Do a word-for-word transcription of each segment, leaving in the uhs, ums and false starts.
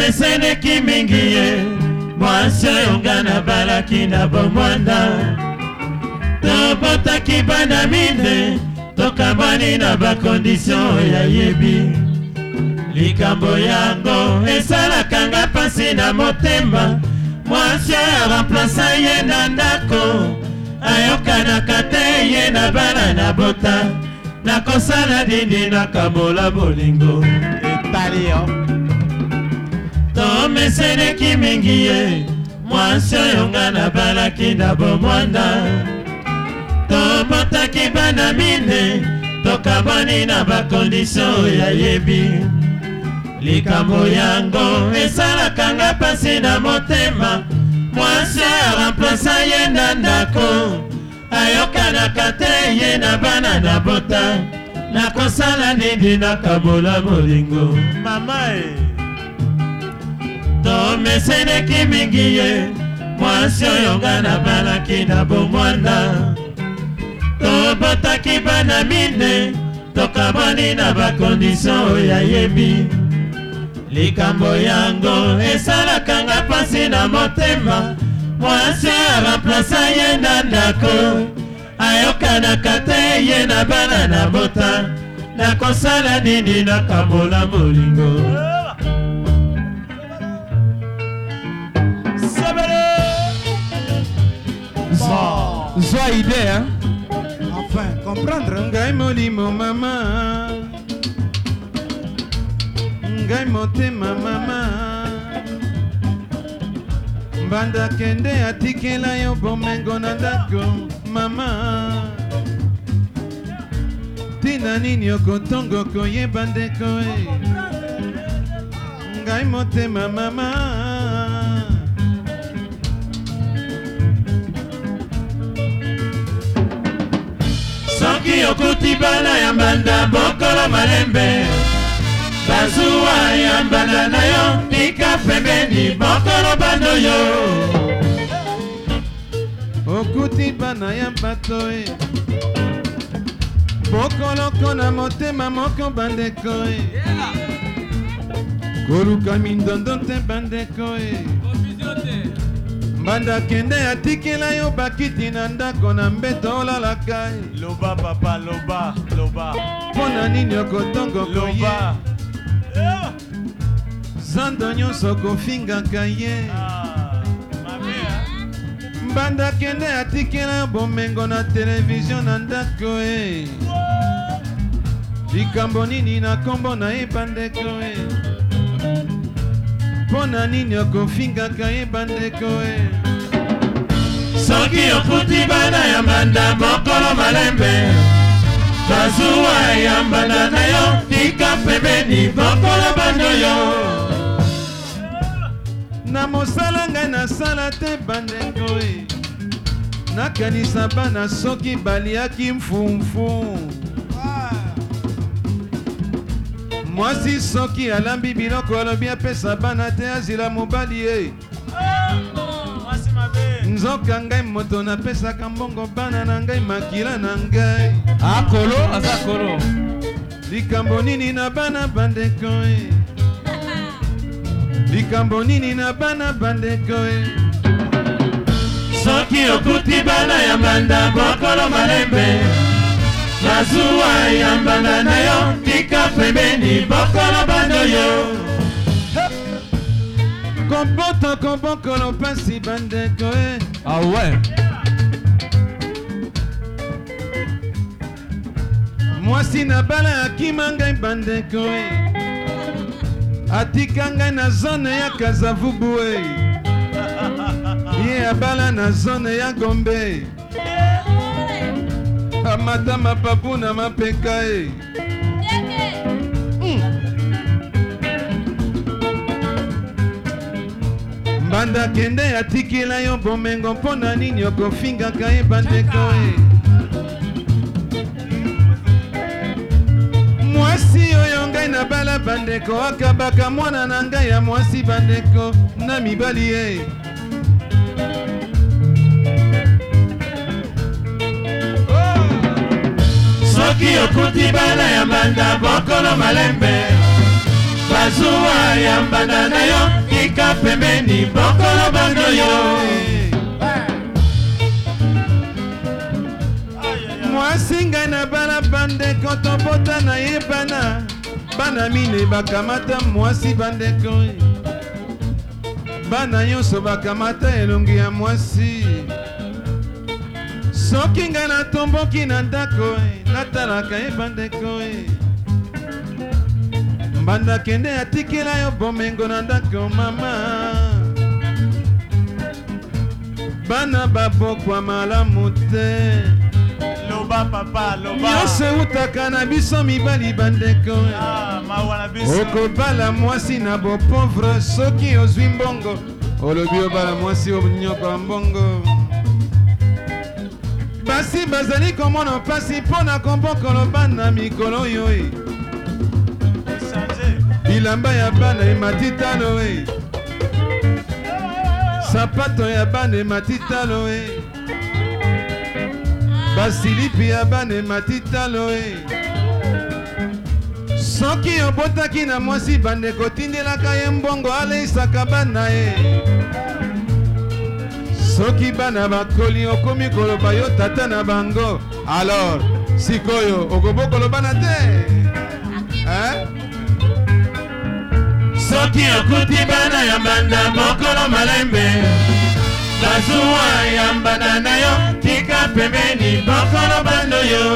tomeseneki mingi ye mwasi oyo nga nabalaki na bomwanda tobotaki bana mine tokambani na bakondisyon ya yebi likambo yango esalaka nga pasi na motema mwasi oyo remplaça ye na ndako ayokanaka te ye na bana na bota nakosala nini nakabola bolingo etali yo tomeseneki mingi ye mwasi oyo nga nabalaki na bomwanda tobotaki bana mine tokabani na bakondisyon ya yebi likambo yango esalaka nga pasi na motema mwasi remplaça ye na ndako ayokanaka te ye na bana na bota nakosala nini nakabola bolingo mama e tomeseneki mingi ye mwasi oyo nga nabalaki na bomwanda tobotaki bana mine tokabani na bakondisyon ya yebi likambo yango esalaka nga pasi na motema mwasi remplaça ye na ndako ayokanaka te ye na bana na bota nakosala nini nakabola bolingo Zwa idée, hein? Enfin, comprendre. Ngai molimo mama, ngai motema mama, mbanda kende atikela yo bomengo na ndako mama. Tina nini okotongo koyeba ndeko e, ngai motema mama. Soki okuti bana ya mbanda bokolo malembe bazuwa ya mbanda na yo tika pembeni bokolo bando yo okuti bana ya bato e bokolo kona motema moko bandeko e koluka mindondo te bandeko e mbanda kende atikela yo bakiti na ndako na mbeto olalaka e loba papa loba loba mpona nini okotongo koye zando nyonso kofingaka ye mbanda kende atikela yo bomengo na televizio na ndako e likambo nini na kombo na ye bandeko e mpona nini okofingaka ye bandeko e soki okuti bana ya mbanda mokolo malembe bazuwa ya mbanda na yo tika pembeni mokolo bando yo na mosala ngai nasala te bandeko e nakanisa bana soki baliaki mfumfu mwasi soki alambi biloko alobi apesa bana te azila mobali e nzoka ngai moto napesaka mbongo bana na ngai makila na ngai akolo aza kolo likambo nini na bana bandeko e likambo nini na bana bandeko e soki okuti bana ya mbanda mokolo malembe bazuwa ya mbanda na yo tika pembeni bokolo bando yo kompoto kobokolo pasi bandeko e ah ouais mwasi na bala akima ngai bandeko e atika ngai na zone ya kazavubu e ye abala na zone ya gombe amata mapapu na mapeka e mbanda kende atikela yo bomengo mpona nini okofingaka ye bandeko e mwasi oyo ngai na bala bandeko akabaka mwana na ngai ya mwasi bandeko na mibali e soki okuti bana ya mbanda bokolo malembe bazuwa ya mbanda na yo tika pembeni bokolo bando yo mwasi ngai na bana bandeko tobota na ye bana bana mine bakamata mwasi bandeko bana nyonso bakamata elongi ya mwasi soki ngai natomboki na ndako natalaka ye bandeko mbanda kende atikela yo bomengo na ndako mama bana babokwa malamu te loba papa loba nyonso eutaka na biso mibali bandeko ah, mawa na biso okobala mwasi na bopauvre soki ozwi mbongo olobi obala mwasi onyoko ya mbongo basi bazali komona mpasi mpo na kombokolo bana mikolo oyo bilamba ya bana emati talo e sapato ya bana emati talo e basilipi ya bana emati talo e soki obotaki na mwasi bandeko tindelaka ye mbongo aleisaka bana ye soki bana bakoli okomi koloba yo tata na bango alors sikoyo okobokoloba na te eh? soki okuti bana ya mbanda mokolo malembe bazuwa ya mbanda na yo tika pembeni bokolo bando yo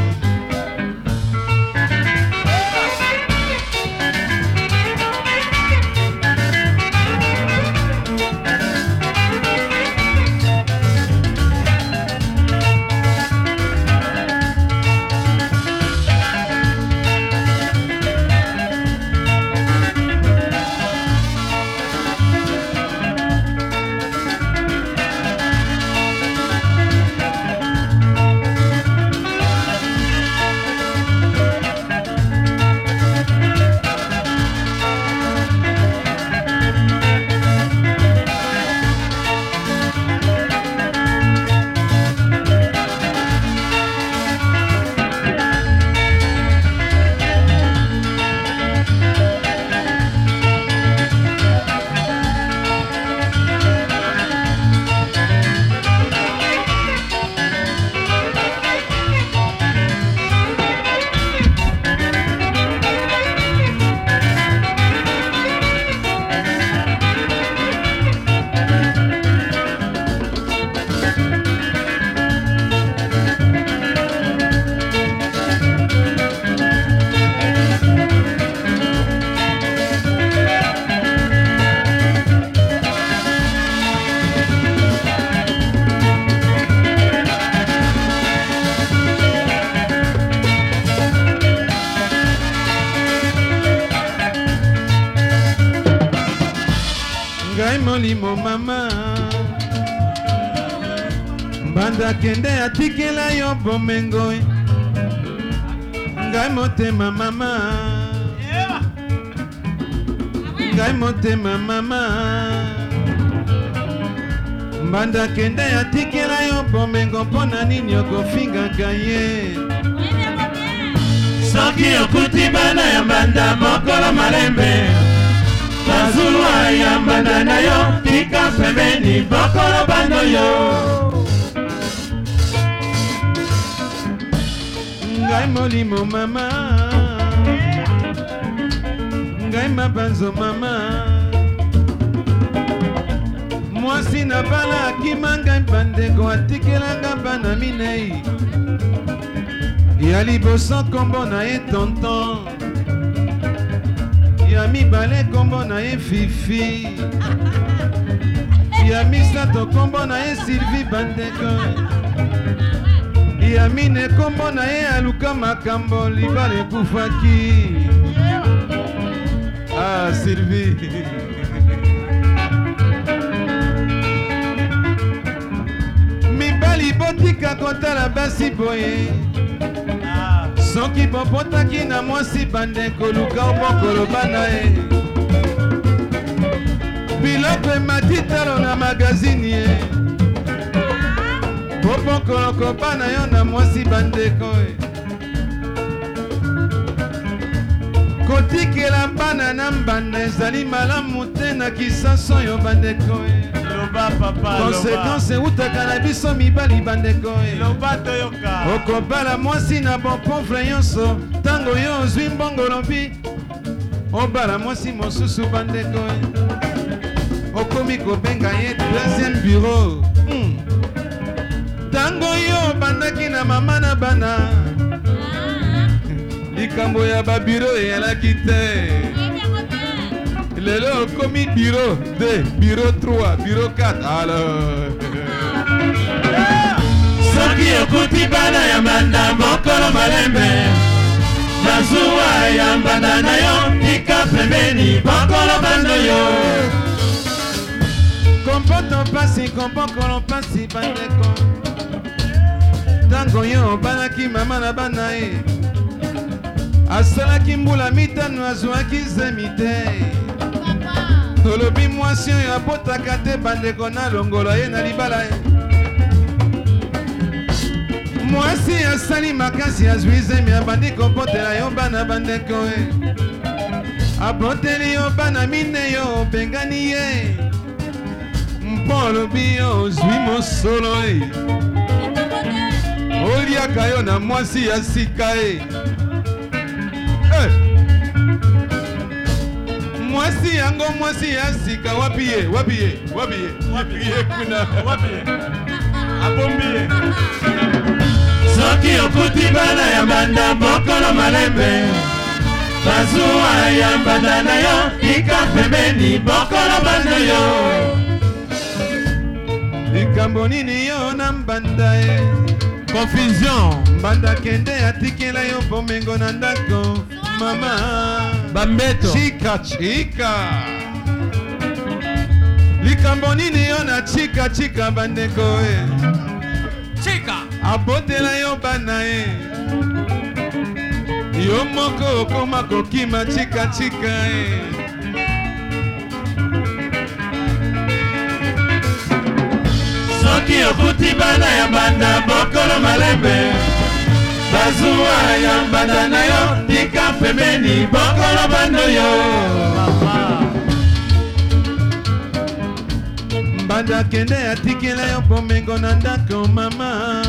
molimo mama mbanda kende atikela yo bomengo ngai motema mama ngai motema mama mbanda kende atikela yo bomengo mpona nini okofingaka ye soki okuti bana ya mbanda mokolo malembe bazuwa ya mbanda na yo tika pembeni bokolo bando yo ngai molimo mama ngai mabanzo mama mwasi na bala akima ngai bandeko atikelanga bana minei ya liboso kombo na ye tonton ya mibale kombo na ye fifi ya misato kombo na ye Sylvie bandeko ya mine kombo na ye aluka makambo libala ekufaki ah Sylvie mibali botika kotala basi boye soki bopotaki na mwasi bandeko luka obokolo bana ye biloko emati talo na magazini ye bobokoloko bana yo na mwasi bandeko ye kotikela bana na mbanda ezali malamu te na kisaso yo bandeko loba papa konsekanse eutaka na biso mibali bandeko loba toyoka okobala mwasi na bonpofre nyonso ntango yo ozwi mbongo lobi obala mwasi mosusu bandeko okomi kobenga ye deuxième bureau ntango yo obandaki na mama na bana likambo ya babiro eyalaki te lelo okomi bureau deux bureau trois bureau quatre alors soki okuti bana ya mbanda mokolo malembe bazuwa ya mbanda na yo tika pembeni mokolo bando yo kompoto mpasi kompokolo mpasi bandeko ntango yo obanaki mama na bana ye asalaki mbula mitano azwaki zemi te tolobi mwasi oyo abotaka te bandeko na longola ye na libala ye mwasi asali makasi azwi zemi abandi kopotela yo bana bandeko ye aboteli yo bana mine yo obengani ye mpo olobi yo ozwi mosolo ye oliaka yo na mwasi ya sika ye mwasi yango mwasi ya sika wapi ye wapi ye wapi ye wapi ye kuna wapi ye abombi ye soki okuti bana ya mbanda mokolo malembe bazuwa ya mbanda na yo tika pembeni mokolo bando yo likambo nini yo na mbanda ye Confusion. mbanda kende atikela yo bomengo na ndako mama Bambeto. chika chika likambo nini yo na chika chika bandeko e Chika. abotela yo bana e yo moko okoma kokima chika chika e soki okuti bana ya mbanda mokolo malembe bazuwa ya mbanda na yo tika pembeni mokolo bando yo mbanda kende atikela yo bomengo na ndako mama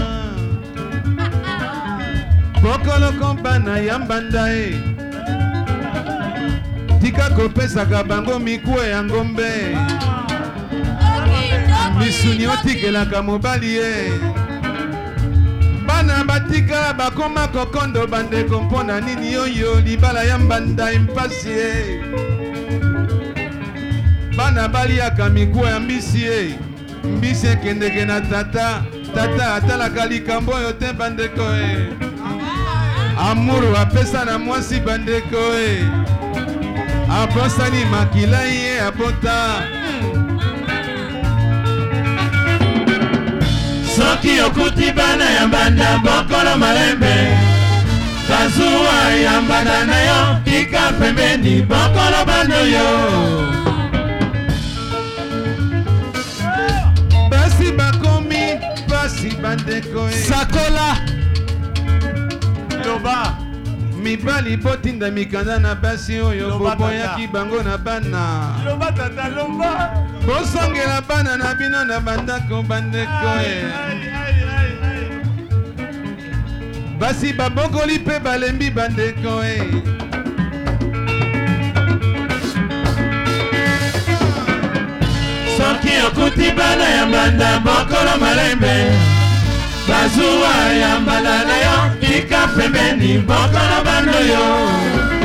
bokoloko bana ya mbanda e tika kopesaka bango mikuwa ya ngombe misuni otikelaka mobali ye bana batika bakoma kokondo bandeko mpona nini oyo libala ya mbanda empasi ye bana baliaka mikuwa ya mbisi ye mbisi ekendeke na tata tata atalaka likambo oyo te bandeko e amuru apesa na mwasi bandeko e abosani makila ye abota soki okuti bana ya mbanda mokolo malembe bazuwa ya mbanda na yo tika pembeni mokolo bando yo basi bakomi basi bandeko e Sakola. loba mibali botinda mikanda na basi oyo boboyaki bango na bana loba tata loba bosongela bana na bino na bandako bandeko e basi babokoli mpe balembi bandeko e soki okuti bana ya mbanda mokolo malembe bazuwa ya mbanda na yo tika pembeni mokolo bando yo